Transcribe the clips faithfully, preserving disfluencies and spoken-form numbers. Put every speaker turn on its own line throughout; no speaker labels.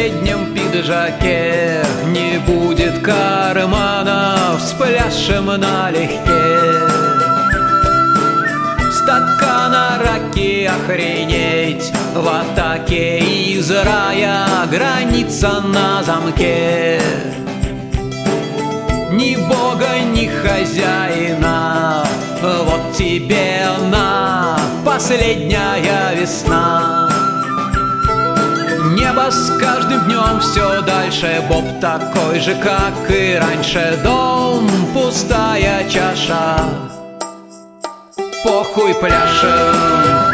последнем пиджаке. Не будет карманов, спляшем налегке. Стакана раки охренеть, в атаке из рая, граница на замке. Ни бога, ни хозяина, вот тебе на последняя весна. Небо с каждым днем все дальше, Боб такой же, как и раньше. Дом, пустая чаша, похуй пляшем.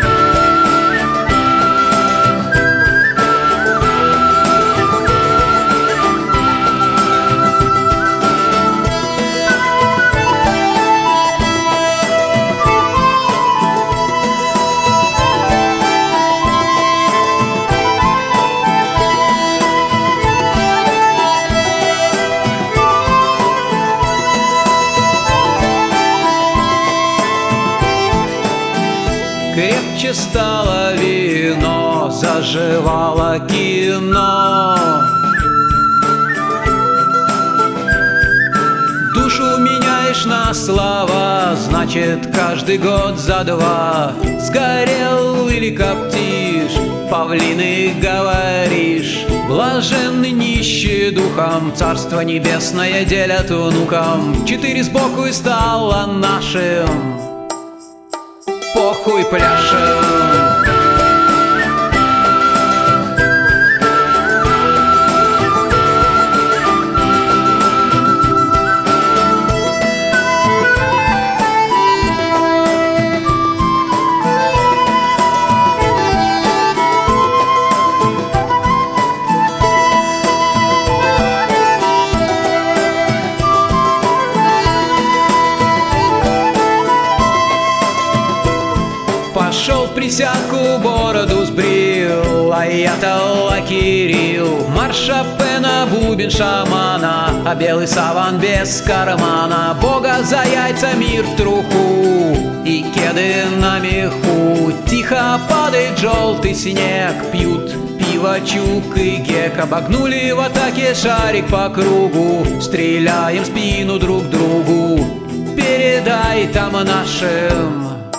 Крепче стало вино, заживало кино. Душу меняешь на слова, значит, каждый год за два. Сгорел или коптишь, павлины говоришь. Блаженный нищий духом, царство небесное делят внукам. Четыре сбоку и стало нашим, похуй пляшем. Пошел в присядку, бороду сбрил, а я-то лакирил. Марш Шопена, бубен шамана, а белый саван без кармана. Бога за яйца, мир в труху и кеды на меху. Тихо падает желтый снег, пьют пиво Чук и Гек. Обогнули в атаке шарик по кругу, стреляем в спину друг другу. Передай там нашим,